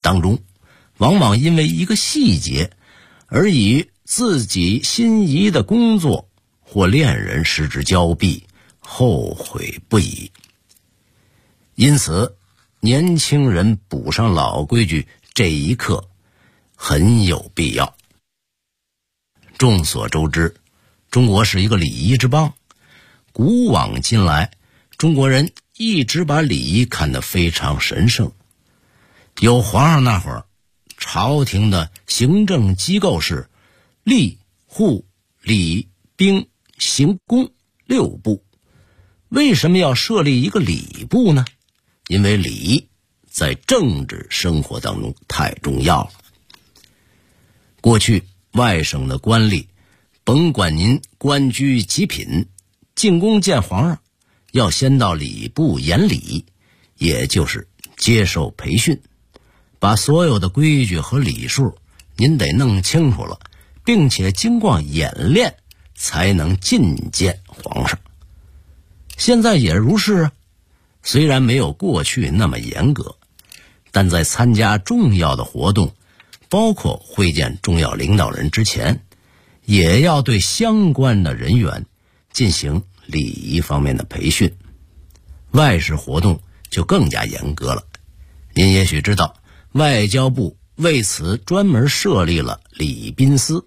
当中，往往因为一个细节而以自己心仪的工作或恋人失之交臂，后悔不已。因此年轻人补上老规矩这一课很有必要。众所周知，中国是一个礼仪之邦，古往今来，中国人一直把礼仪看得非常神圣。有皇上那会儿，朝廷的行政机构是吏、户、礼、兵、刑、工6部。为什么要设立一个礼部呢？因为礼在政治生活当中太重要了。过去外省的官吏，甭管您官居几品，进宫见皇上，要先到礼部演礼，也就是接受培训，把所有的规矩和礼数您得弄清楚了，并且经过演练才能觐见皇上。现在也如是啊，虽然没有过去那么严格，但在参加重要的活动，包括会见重要领导人之前，也要对相关的人员进行礼仪方面的培训。外事活动就更加严格了。您也许知道，外交部为此专门设立了礼宾司。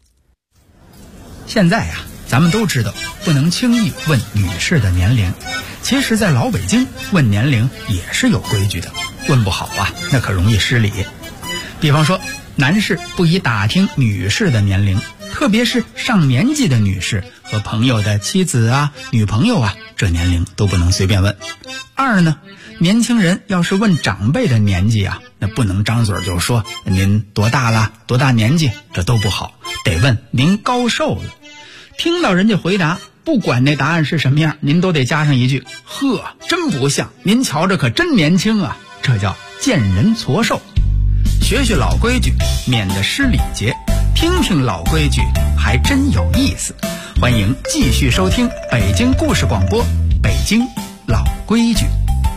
现在呀，咱们都知道不能轻易问女士的年龄，其实在老北京问年龄也是有规矩的，问不好啊，那可容易失礼。比方说，男士不宜打听女士的年龄，特别是上年纪的女士和朋友的妻子啊、女朋友啊，这年龄都不能随便问。二呢，年轻人要是问长辈的年纪啊，那不能张嘴就说您多大了、多大年纪，这都不好，得问您高寿了。听到人家回答，不管那答案是什么样，您都得加上一句：呵，真不像，您瞧着可真年轻啊。这叫见人矬寿。学学老规矩，免得失礼节；听听老规矩，还真有意思。欢迎继续收听北京故事广播，北京老规矩。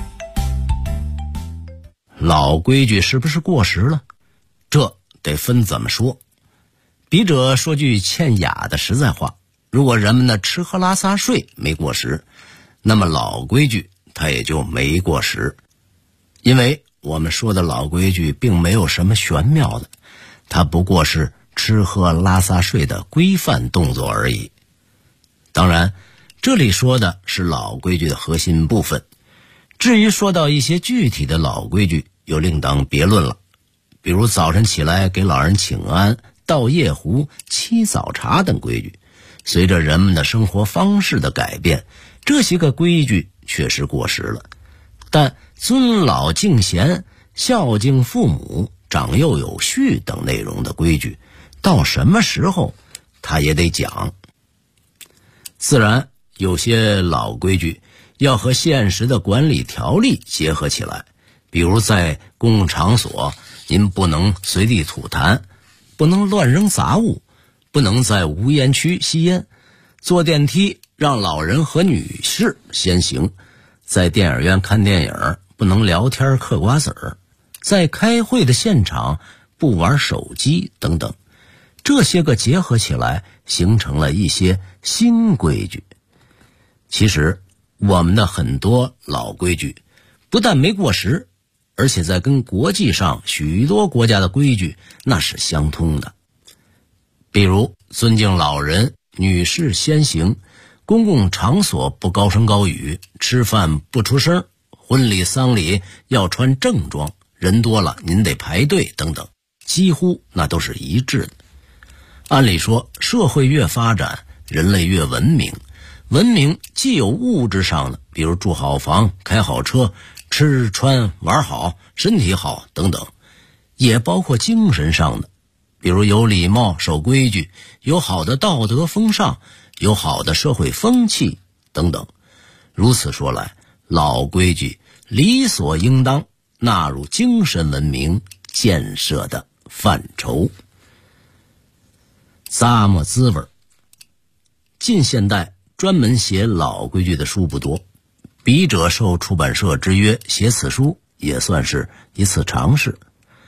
老规矩是不是过时了？这得分怎么说。笔者说句欠雅的实在话，如果人们的吃喝拉撒睡没过时，那么老规矩它也就没过时。因为我们说的老规矩并没有什么玄妙的，它不过是吃喝拉撒睡的规范动作而已。当然，这里说的是老规矩的核心部分，至于说到一些具体的老规矩，又另当别论了。比如早晨起来给老人请安、倒夜壶、沏早茶等规矩，随着人们的生活方式的改变，这些个规矩确实过时了。但尊老敬贤、孝敬父母、长幼有序等内容的规矩，到什么时候他也得讲。自然有些老规矩要和现实的管理条例结合起来，比如在公共场所，您不能随地吐痰，不能乱扔杂物，不能在无烟区吸烟，坐电梯让老人和女士先行，在电影院看电影不能聊天嗑瓜子儿，在开会的现场不玩手机等等。这些个结合起来，形成了一些新规矩。其实我们的很多老规矩不但没过时，而且在跟国际上许多国家的规矩那是相通的。比如尊敬老人、女士先行，公共场所不高声高语，吃饭不出声，婚礼丧礼要穿正装，人多了您得排队等等，几乎那都是一致的。按理说，社会越发展，人类越文明，文明既有物质上的，比如住好房、开好车、吃穿玩好、身体好等等，也包括精神上的，比如有礼貌、守规矩，有好的道德风尚，有好的社会风气等等。如此说来，老规矩理所应当纳入精神文明建设的范畴。咂摸滋味。近现代专门写老规矩的书不多，笔者受出版社之约写此书也算是一次尝试。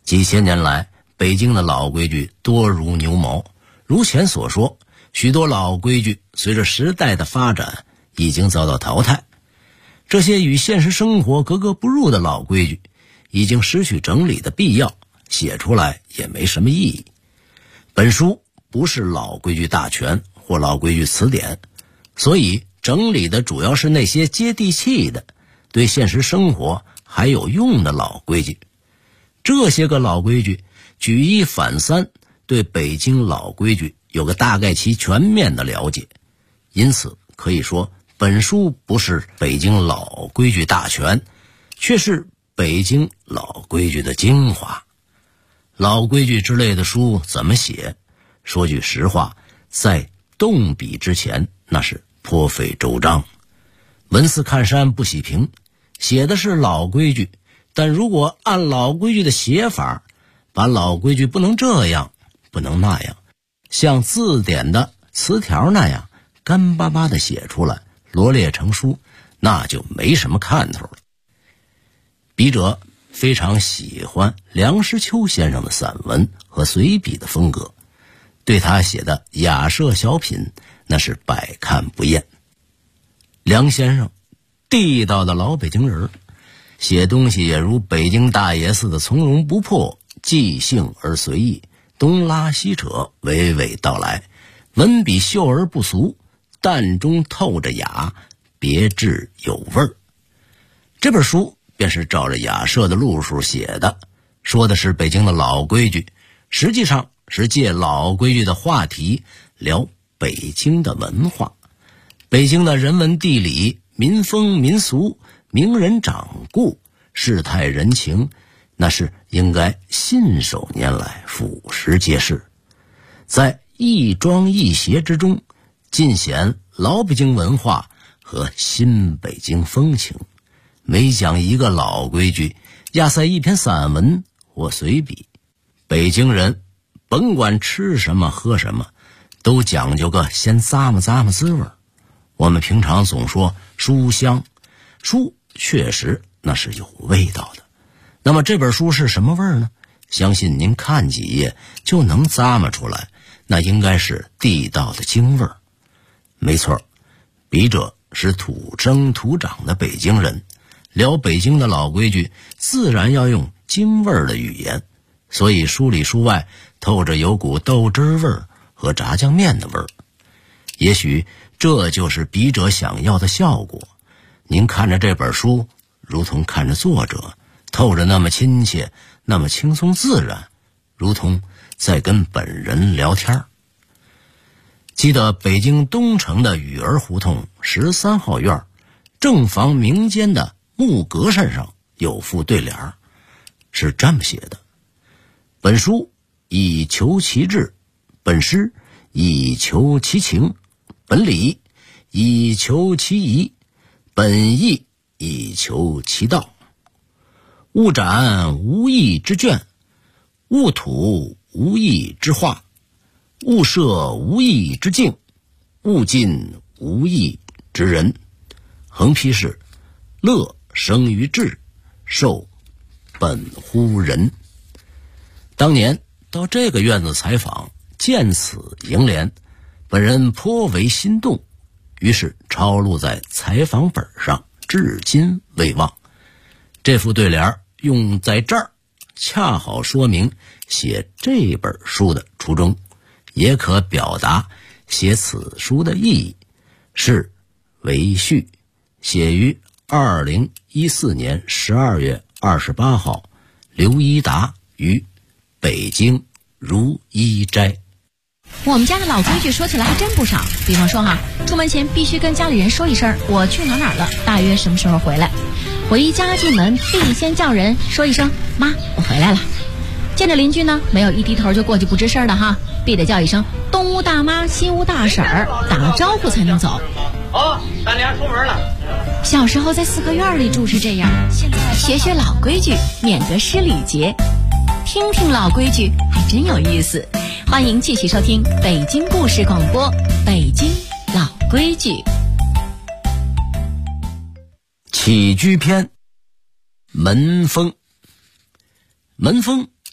几千年来，北京的老规矩多如牛毛。如前所说，许多老规矩随着时代的发展已经遭到淘汰。这些与现实生活格格不入的老规矩已经失去整理的必要，写出来也没什么意义。本书不是老规矩大全或老规矩词典，所以整理的主要是那些接地气的、对现实生活还有用的老规矩。这些个老规矩举一反三，对北京老规矩有个大概其全面的了解。因此可以说，本书不是北京老规矩大全，却是北京老规矩的精华。老规矩之类的书怎么写？说句实话，在动笔之前那是颇费周章。文似看山不喜平，写的是老规矩，但如果按老规矩的写法，把老规矩不能这样不能那样，像字典的词条那样干巴巴的写出来，罗列成书，那就没什么看头了。笔者非常喜欢梁实秋先生的散文和随笔的风格，对他写的雅舍小品那是百看不厌。梁先生地道的老北京人，写东西也如北京大爷似的从容不迫，即兴而随意，东拉西扯，娓娓道来，文笔秀而不俗，淡中透着雅，别致有味儿。这本书便是照着雅舍的路数写的，说的是北京的老规矩，实际上是借老规矩的话题聊北京的文化。北京的人文地理、民风民俗、名人掌故、世态人情，那是应该信手拈来，俯拾皆是。在亦庄亦谐之中，尽显老北京文化和新北京风情。每讲一个老规矩，压塞一篇散文或随笔。北京人甭管吃什么喝什么，都讲究个先咂摸咂摸滋味。我们平常总说书香，书确实那是有味道的。那么这本书是什么味儿呢？相信您看几页就能咂摸出来，那应该是地道的京味儿。没错，笔者是土生土长的北京人，聊北京的老规矩自然要用京味儿的语言，所以书里书外透着有股豆汁味儿和炸酱面的味儿。也许这就是笔者想要的效果。您看着这本书，如同看着作者，透着那么亲切，那么轻松自然，如同在跟本人聊天。记得北京东城的雨儿胡同13号院正房明间的木格扇上有副对联，是这么写的：本书以求其志，本诗以求其情，本理以求其宜，本意以求其道。勿展无义之卷，勿吐无义之画，勿设无义之境，勿近无义之人。横批是乐生于智，受本乎人。当年到这个院子采访，见此楹联，本人颇为心动，于是抄录在采访本上，至今未忘。这副对联用在这儿，恰好说明写这本书的初衷，也可表达写此书的意义。是为序，写于2014年12月28号，刘一达于北京如一斋。 我们家的老规矩说起来还真不少，比方说出门前必须跟家里人说一声我去哪儿了，大约什么时候回来。回家进门必先叫人说一声妈，我回来了。见着邻居呢，没有一低头就过去不吱声的必得叫一声东屋大妈西屋大婶儿，打个招呼才能走。 咱俩出门了。 小时候在四合院里住是这样，现在学学老规矩，念个诗礼节，听听老规矩还真有意思。欢迎继续收听北京故事广播，北京老规矩。 起居篇，门风。门风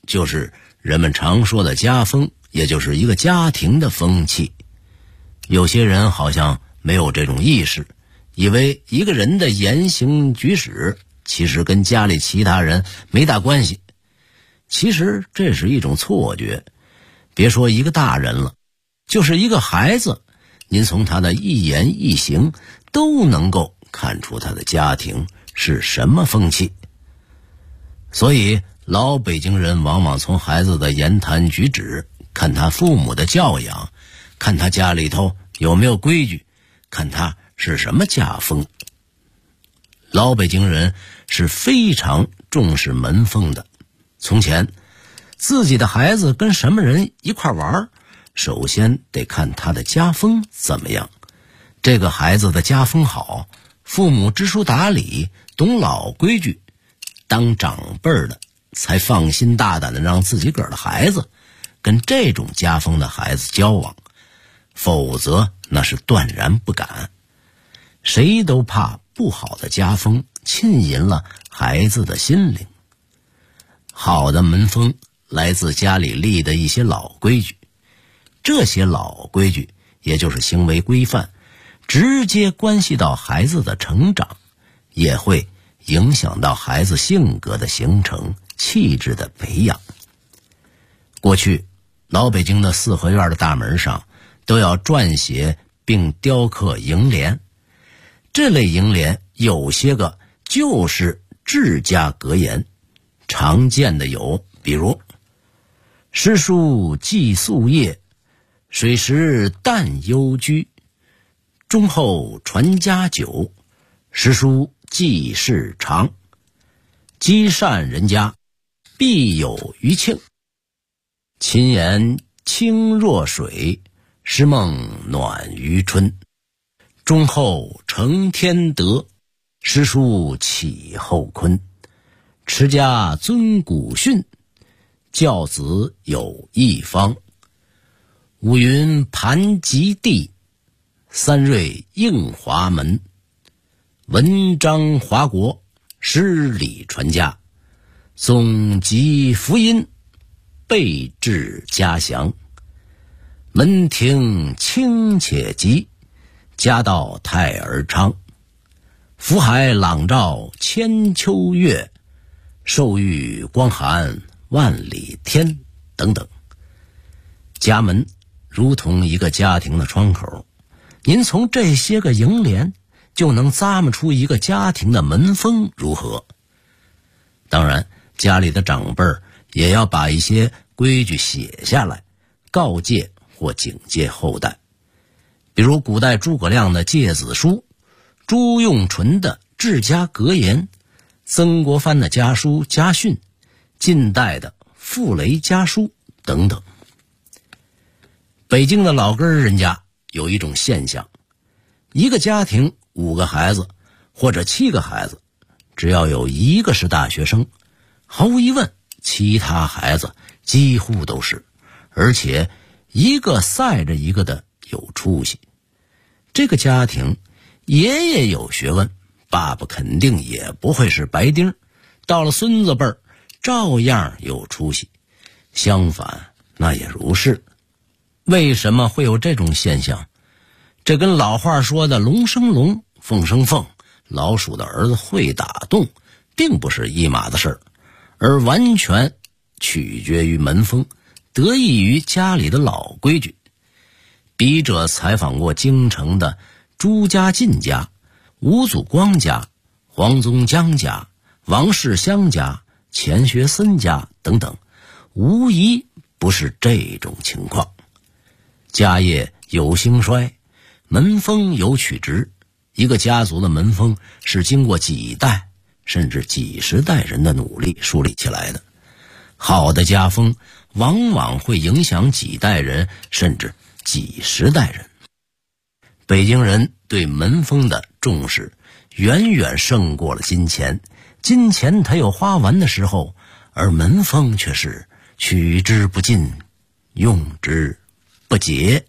就是人们常说的家风，也就是一个家庭的风气。有些人好像没有这种意识，以为一个人的言行举止其实跟家里其他人没大关系。其实这是一种错觉，别说一个大人了，就是一个孩子，您从他的一言一行都能够看出他的家庭是什么风气。所以老北京人往往从孩子的言谈举止，看他父母的教养，看他家里头有没有规矩，看他是什么家风。老北京人是非常重视门风的。从前自己的孩子跟什么人一块玩，首先得看他的家风怎么样。这个孩子的家风好，父母知书达理，懂老规矩，当长辈的才放心大胆的让自己个儿的孩子跟这种家风的孩子交往，否则那是断然不敢。谁都怕不好的家风浸淫了孩子的心灵。好的门风来自家里立的一些老规矩，这些老规矩也就是行为规范，直接关系到孩子的成长，也会影响到孩子性格的形成、气质的培养。过去老北京的四合院的大门上都要撰写并雕刻楹联，这类楹联有些个就是治家格言，常见的有比如诗书寄夙业，水食淡幽居，忠厚传家久，诗书继世长，积善人家必有余庆，勤言清若水，诗梦暖于春，忠厚承天德，诗书启后坤，持家遵古训，教子有一方，五云盘及地，三瑞应华门，文章华国，诗礼传家，总集福音，备至家祥，门庭清且吉，家道泰而昌，福海朗照千秋月，寿遇光寒万里天等等。家门如同一个家庭的窗口，您从这些个楹联就能咂摸出一个家庭的门风如何。当然家里的长辈也要把一些规矩写下来，告诫或警戒后代。比如古代诸葛亮的诫子书，朱用纯的治家格言，曾国藩的家书家训，近代的傅雷家书等等。北京的老根人家有一种现象，一个家庭5个孩子或者7个孩子，只要有1个是大学生，毫无疑问其他孩子几乎都是，而且一个赛着一个的有出息。这个家庭爷爷有学问，爸爸肯定也不会是白丁，到了孙子辈儿照样有出息，相反那也如是。为什么会有这种现象？这跟老话说的龙生龙，凤生凤，老鼠的儿子会打洞，并不是一码子事儿，而完全取决于门风，得益于家里的老规矩。笔者采访过京城的朱家进家、吴祖光家、黄宗江家、王世襄家、钱学森家等等，无疑不是这种情况。家业有兴衰，门风有曲直，一个家族的门风是经过几代甚至几十代人的努力树立起来的。好的家风往往会影响几代人甚至几十代人。北京人对门风的重视远远胜过了金钱，金钱它有花完的时候，而门风却是取之不尽，用之不竭。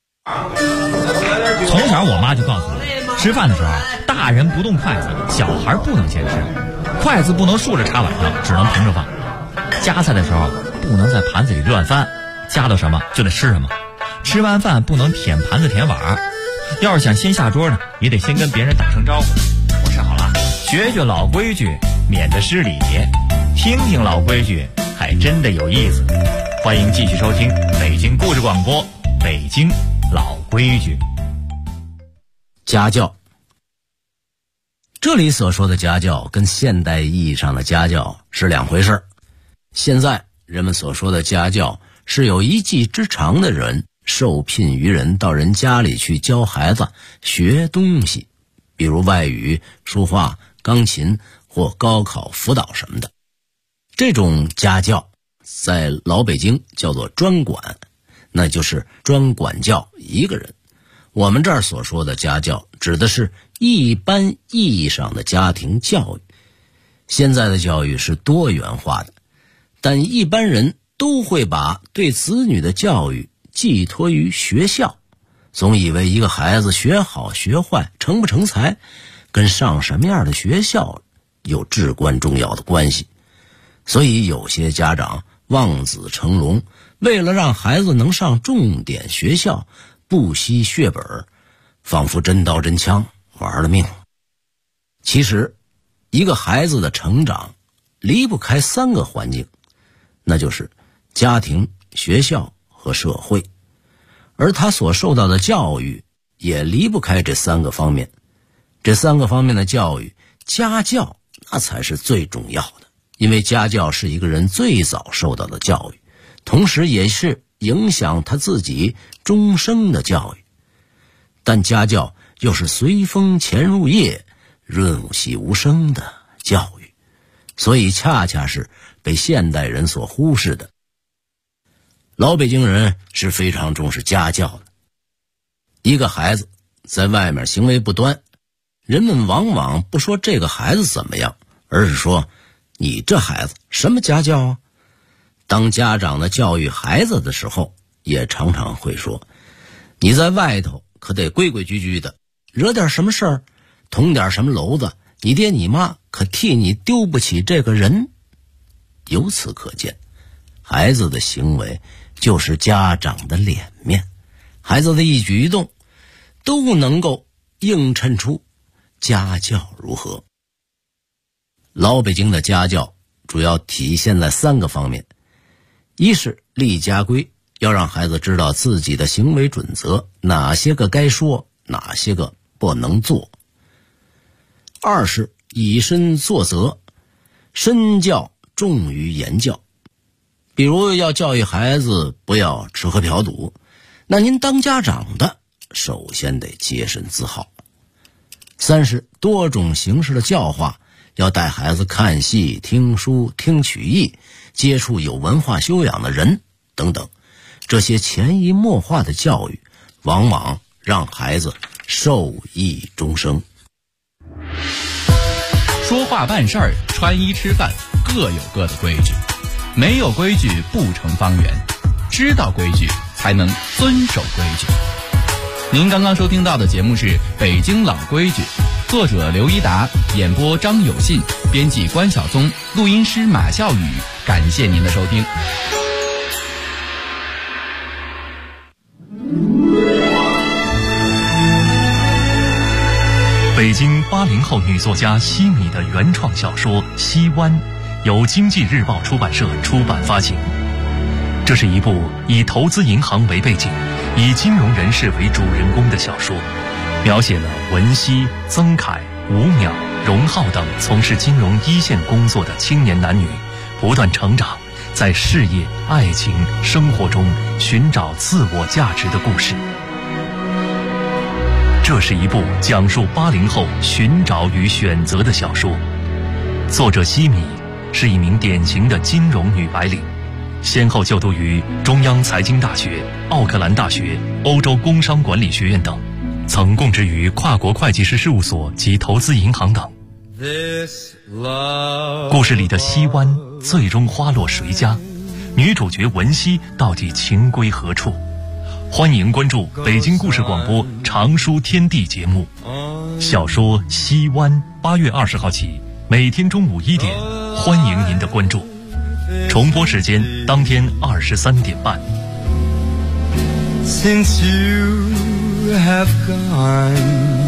从小我妈就告诉我，吃饭的时候大人不动筷子，小孩不能先吃，筷子不能竖着插碗上，只能平着放。夹菜的时候不能在盘子里乱翻，夹到什么就得吃什么。吃完饭不能舔盘子舔碗，要是想先下桌呢，也得先跟别人打声招呼。我吃好了，学学老规矩，免得失礼。听听老规矩，还真的有意思。欢迎继续收听北京故事广播，北京老规矩。 家教，这里所说的家教跟现代意义上的家教是两回事。现在人们所说的家教是有一技之长的人受聘于人到人家里去教孩子学东西，比如外语、书画、钢琴或高考辅导什么的。这种家教在老北京叫做专管，那就是专管教一个人。我们这儿所说的家教指的是一般意义上的家庭教育。现在的教育是多元化的，但一般人都会把对子女的教育寄托于学校，总以为一个孩子学好学坏成不成才跟上什么样的学校有至关重要的关系。所以有些家长望子成龙，为了让孩子能上重点学校不惜血本，仿佛真刀真枪玩了命。其实一个孩子的成长离不开三个环境，那就是家庭、学校和社会，而他所受到的教育也离不开这三个方面。这三个方面的教育，家教那才是最重要的，因为家教是一个人最早受到的教育，同时也是影响他自己终生的教育。但家教又是随风潜入夜，润物细无声的教育，所以恰恰是被现代人所忽视的。老北京人是非常重视家教的。一个孩子在外面行为不端，人们往往不说这个孩子怎么样，而是说你这孩子什么家教啊？当家长的教育孩子的时候，也常常会说，你在外头可得规规矩矩的，惹点什么事儿，捅点什么娄子，你爹你妈可替你丢不起这个人。由此可见，孩子的行为就是家长的脸面，孩子的一举一动都能够映衬出家教如何。老北京的家教主要体现在三个方面，一是立家规，要让孩子知道自己的行为准则，哪些个该说，哪些个不能做。二是以身作则，身教重于言教。比如要教育孩子不要吃喝嫖赌，那您当家长的首先得洁身自好。三是多种形式的教化，要带孩子看戏、听书、听曲艺，接触有文化修养的人等等。这些潜移默化的教育，往往让孩子受益终生。 说话办事儿、穿衣吃饭各有各的规矩，没有规矩不成方圆，知道规矩才能遵守规矩。您刚刚收听到的节目是《北京老规矩》，作者刘一达，演播张有信，编辑关晓松，录音师马笑宇。感谢您的收听。 北京80后女作家西米的原创小说《西湾》，由经济日报出版社出版发行。这是一部以投资银行为背景，以金融人士为主人公的小说，描写了文熙、曾凯、吴淼、荣浩等从事金融一线工作的青年男女不断成长，在事业、爱情、生活中寻找自我价值的故事。这是一部讲述80后寻找与选择的小说。作者西米是一名典型的金融女白领，先后就读于中央财经大学、奥克兰大学、欧洲工商管理学院等，曾供职于跨国会计师事务所及投资银行等。故事里的西湾最终花落谁家？女主角文熙到底情归何处？欢迎关注北京故事广播长书天地节目。小说《西湾》8月20号起，每天中午1点，欢迎您的关注。 重播时间当天23点半。 Since you have gone。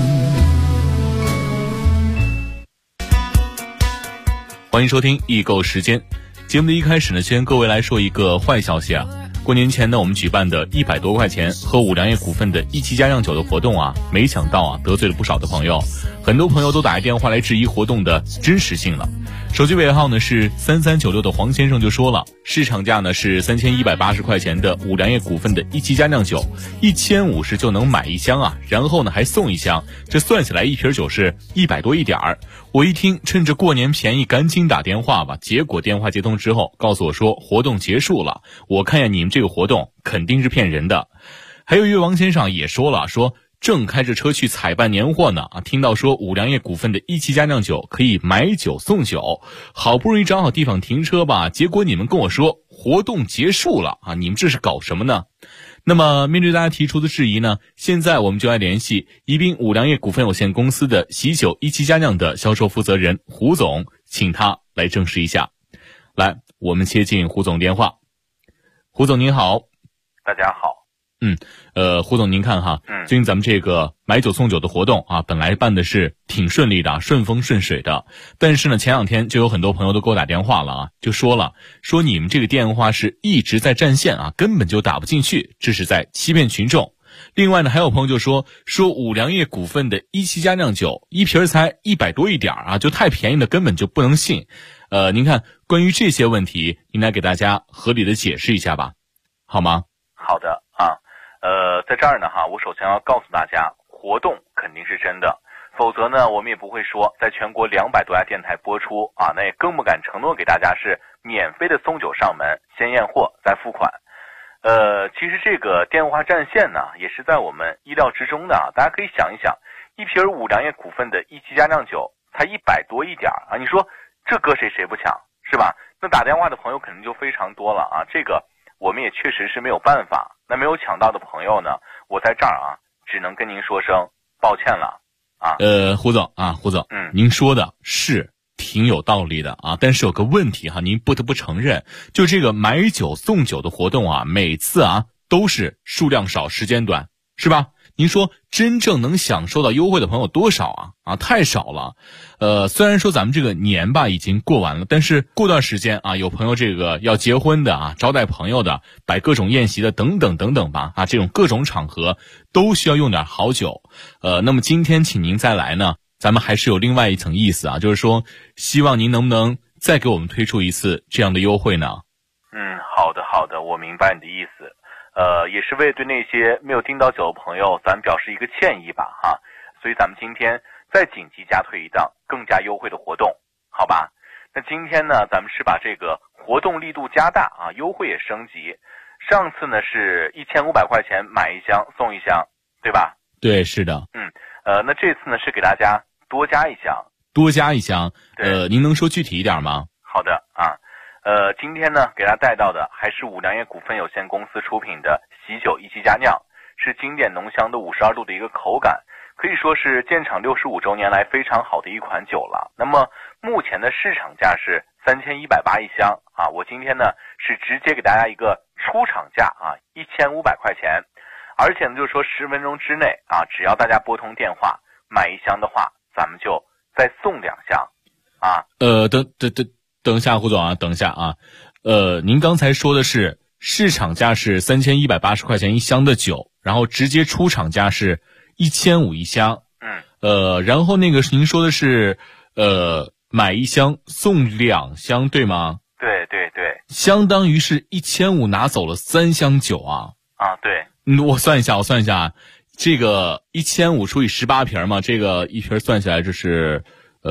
欢迎收听易购时间。节目的一开始呢，先各位来说一个坏消息啊。过年前呢，我们举办的100多块钱喝五粮液股份的一期佳酿酒的活动啊，没想到啊得罪了不少的朋友，很多朋友都打来电话来质疑活动的真实性了。手机尾号呢是3396的黄先生就说了，市场价呢是3180块钱的五粮液股份的一期佳酿酒，1050就能买一箱啊，然后呢还送一箱，这算下来一瓶酒是100多一点儿。我一听，趁着过年便宜赶紧打电话吧，结果电话接通之后告诉我说活动结束了，我看见你们这个活动肯定是骗人的。还有一位王先生也说了，说正开着车去采办年货呢啊，听到说五粮液股份的一期佳酿酒可以买酒送酒，好不容易找好地方停车吧，结果你们跟我说活动结束了啊，你们这是搞什么呢？那么面对大家提出的质疑呢，现在我们就来联系宜宾五粮液股份有限公司的喜酒一期佳酿的销售负责人胡总，请他来证实一下。来，我们接进胡总电话。胡总您好。 大家好。 胡总您看哈，最近咱们这个买酒送酒的活动啊，本来办的是挺顺利的，顺风顺水的，但是呢前两天就有很多朋友都给我打电话了啊，就说你们这个电话是一直在占线啊，根本就打不进去，这是在欺骗群众。另外呢，还有朋友就说五粮液股份的一期佳酿酒一瓶才100多一点啊，就太便宜了，根本就不能信。您看关于这些问题，您来给大家合理的解释一下吧，好吗？ 好的啊。在这儿呢哈，我首先要告诉大家，活动肯定是真的，否则呢我们也不会说在全国200多家电台播出啊，那也更不敢承诺给大家是免费的送酒上门，先验货再付款。其实这个电话占线呢也是在我们意料之中的啊，大家可以想一想，一瓶五粮液股份的一期佳酿酒才100多一点啊，你说这搁谁不抢是吧？那打电话的朋友肯定就非常多了啊，这个我们也确实是没有办法。那没有抢到的朋友呢，我在这儿啊只能跟您说声抱歉了啊。 胡总，您说的是挺有道理的啊，但是有个问题哈，您不得不承认，就这个买酒送酒的活动啊，每次啊都是数量少时间短，是吧？您说真正能享受到优惠的朋友多少啊？太少了。虽然说咱们这个年吧已经过完了，但是过段时间啊，有朋友这个要结婚的啊，招待朋友的，摆各种宴席的等等等等吧啊，这种各种场合都需要用点好酒。那么今天请您再来呢，咱们还是有另外一层意思啊，就是说希望您能不能再给我们推出一次这样的优惠呢？ 好的，我明白你的意思。也是为对那些没有订到酒的朋友咱们表示一个歉意吧哈，所以咱们今天再紧急加推一档更加优惠的活动，好吧？那今天呢咱们是把这个活动力度加大啊，优惠也升级。上次呢是1500块钱买一箱送一箱，对吧？ 对，是的。 那这次呢是给大家多加一箱。 您能说具体一点吗？ 好的啊。今天呢给大家带到的还是五粮液股份有限公司出品的喜酒一期佳酿，是经典浓香的52度的一个口感，可以说是建厂65周年来非常好的一款酒了。那么目前的市场价是3180一箱啊，我今天呢是直接给大家一个出厂价啊1500块钱，而且呢就是说10分钟之内啊，只要大家拨通电话买一箱的话，咱们就再送2箱啊。 等一下，胡总啊，等一下啊，您刚才说的是市场价是3180块钱一箱的酒，然后直接出厂价是1500一箱，然后那个您说的是买一箱送2箱，对吗？ 对， 相当于是1500拿走了3箱酒啊。 对。 我算一下，这个1500除以18瓶嘛，这个一瓶算下来就是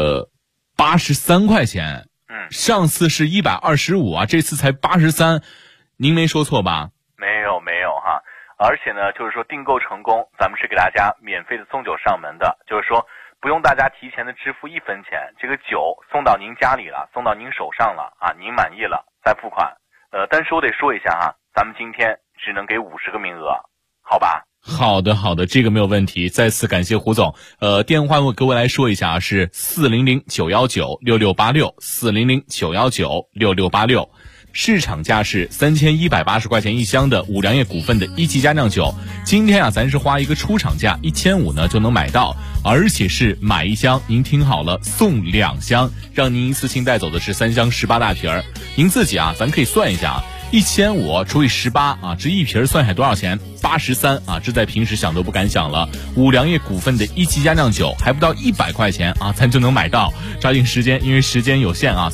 83块钱。上次是125啊，这次才83，您没说错吧？ 没有哈。而且呢，就是说订购成功，咱们是给大家免费的送酒上门的，就是说不用大家提前的支付1分钱，这个酒送到您家里了，送到您手上了啊，您满意了再付款。但是我得说一下哈，咱们今天只能给50个名额，好吧？ 好的，这个没有问题。再次感谢胡总。电话我各位来说一下是400-919-6686，400-919-6686。 市场价是3180块钱一箱的五粮液股份的一级佳酿酒，今天啊咱是花一个出厂价1500呢就能买到，而且是买一箱，您听好了，送2箱，让您一次性带走的是3箱18大瓶儿。您自己啊，咱可以算一下啊，1500除以18啊，这一瓶算下来多少钱？83啊，这在平时想都不敢想了。五粮液股份的一级佳酿酒还不到100块钱啊，咱就能买到。抓紧时间，因为时间有限啊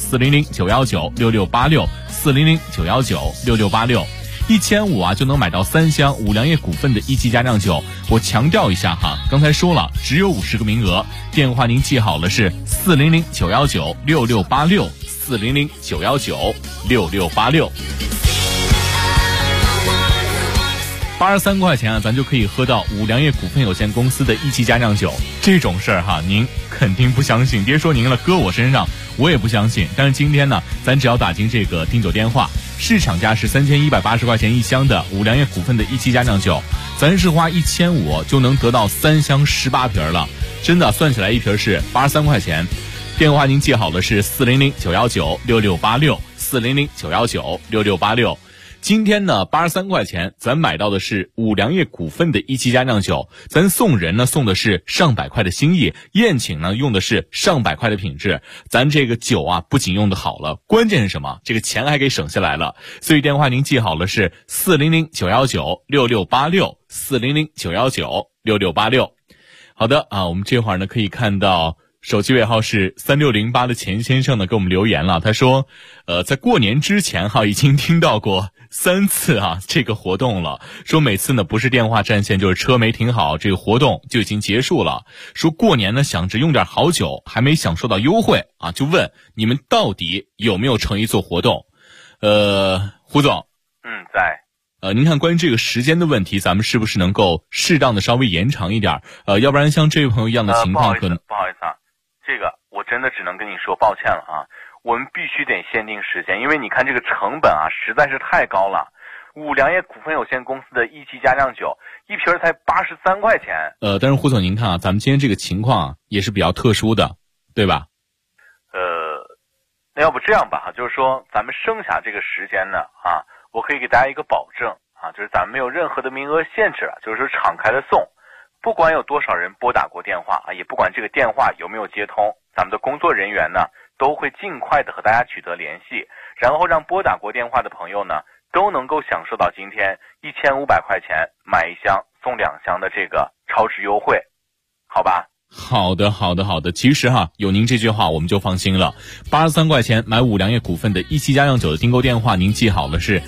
，400-919-6686，400-919-6686，1500啊就能买到3箱五粮液股份的一级佳酿酒。我强调一下哈，刚才说了，只有50个名额，电话您记好了是400-919-6686，400-919-6686。83块钱啊，咱就可以喝到五粮液股份有限公司的一级佳酿酒。这种事儿哈，您肯定不相信，别说您了，搁我身上我也不相信。但是今天呢，咱只要打进这个订酒电话，市场价是3180块钱一箱的五粮液股份的一级佳酿酒，咱是花1500就能得到3箱18瓶了，真的算起来一瓶是83块钱。电话您记好了是400-919-6686，400-919-6686。今天呢83块钱咱买到的是五粮液股份的一级佳酿酒，咱送人呢送的是上百块的心意，宴请呢用的是上百块的品质，咱这个酒啊不仅用的好了，关键是什么？这个钱还给省下来了。所以电话您记好了是400-919-6686，400-919-6686。好的啊，我们这会儿呢可以看到手机尾号是3608的钱先生呢给我们留言了，他说在过年之前哈已经听到过3次啊这个活动了，说每次呢不是电话占线就是车没停好，这个活动就已经结束了。说过年呢想着用点好酒，还没享受到优惠啊，就问你们到底有没有诚意做活动？胡总， 在。 您看关于这个时间的问题，咱们是不是能够适当的稍微延长一点？要不然像这位朋友一样的情况可能不好意思啊，这个我真的只能跟你说抱歉了啊，我们必须得限定时间，因为你看这个成本啊实在是太高了。五粮液股份有限公司的一级佳酿酒一瓶才83块钱。 但是胡总您看啊，咱们今天这个情况啊也是比较特殊的，对吧？ 那要不这样吧，就是说咱们剩下这个时间呢啊，我可以给大家一个保证啊，就是咱们没有任何的名额限制了，就是说敞开的送，不管有多少人拨打过电话啊，也不管这个电话有没有接通，咱们的工作人员呢都会尽快的和大家取得联系，然后让拨打过电话的朋友呢都能够享受到今天1500块钱买1箱送2箱的这个超值优惠，好吧？ 好的，其实哈，有您这句话我们就放心了。83块钱买五粮液股份的一期佳酿酒的订购电话，您记好了是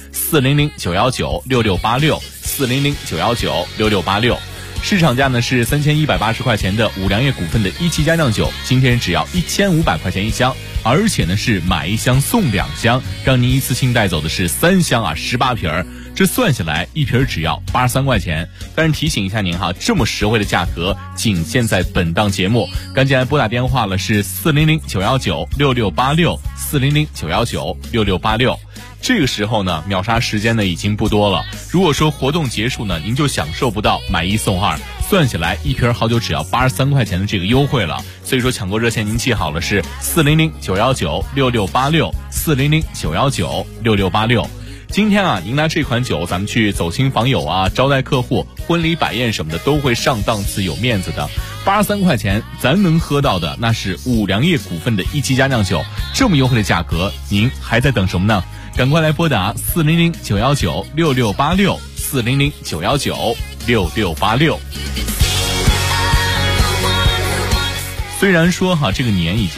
400-919-6686，400-919-6686。市场价呢是3180块钱的五粮液股份的一期佳酿酒，今天只要1500块钱一箱，而且呢是买1箱送2箱，让您一次性带走的是3箱啊18瓶儿。这算下来一瓶只要83块钱，但是提醒一下您哈，这么实惠的价格仅限在本档节目，赶紧来拨打电话了，是400-919-6686，400-919-6686。这个时候呢，秒杀时间呢已经不多了。如果说活动结束呢，您就享受不到买1送2，算下来一瓶好酒只要83块钱的这个优惠了。所以说抢购热线您记好了是400-919-6686，400-919-6686。今天啊，您拿这款酒，咱们去走亲访友啊，招待客户、婚礼摆宴什么的，都会上档次、有面子的。83块钱，咱能喝到的那是五粮液股份的一期佳酿酒，这么优惠的价格，您还在等什么呢？赶快来拨打400-919-6686，400-919-6686。虽然说哈，这个年已经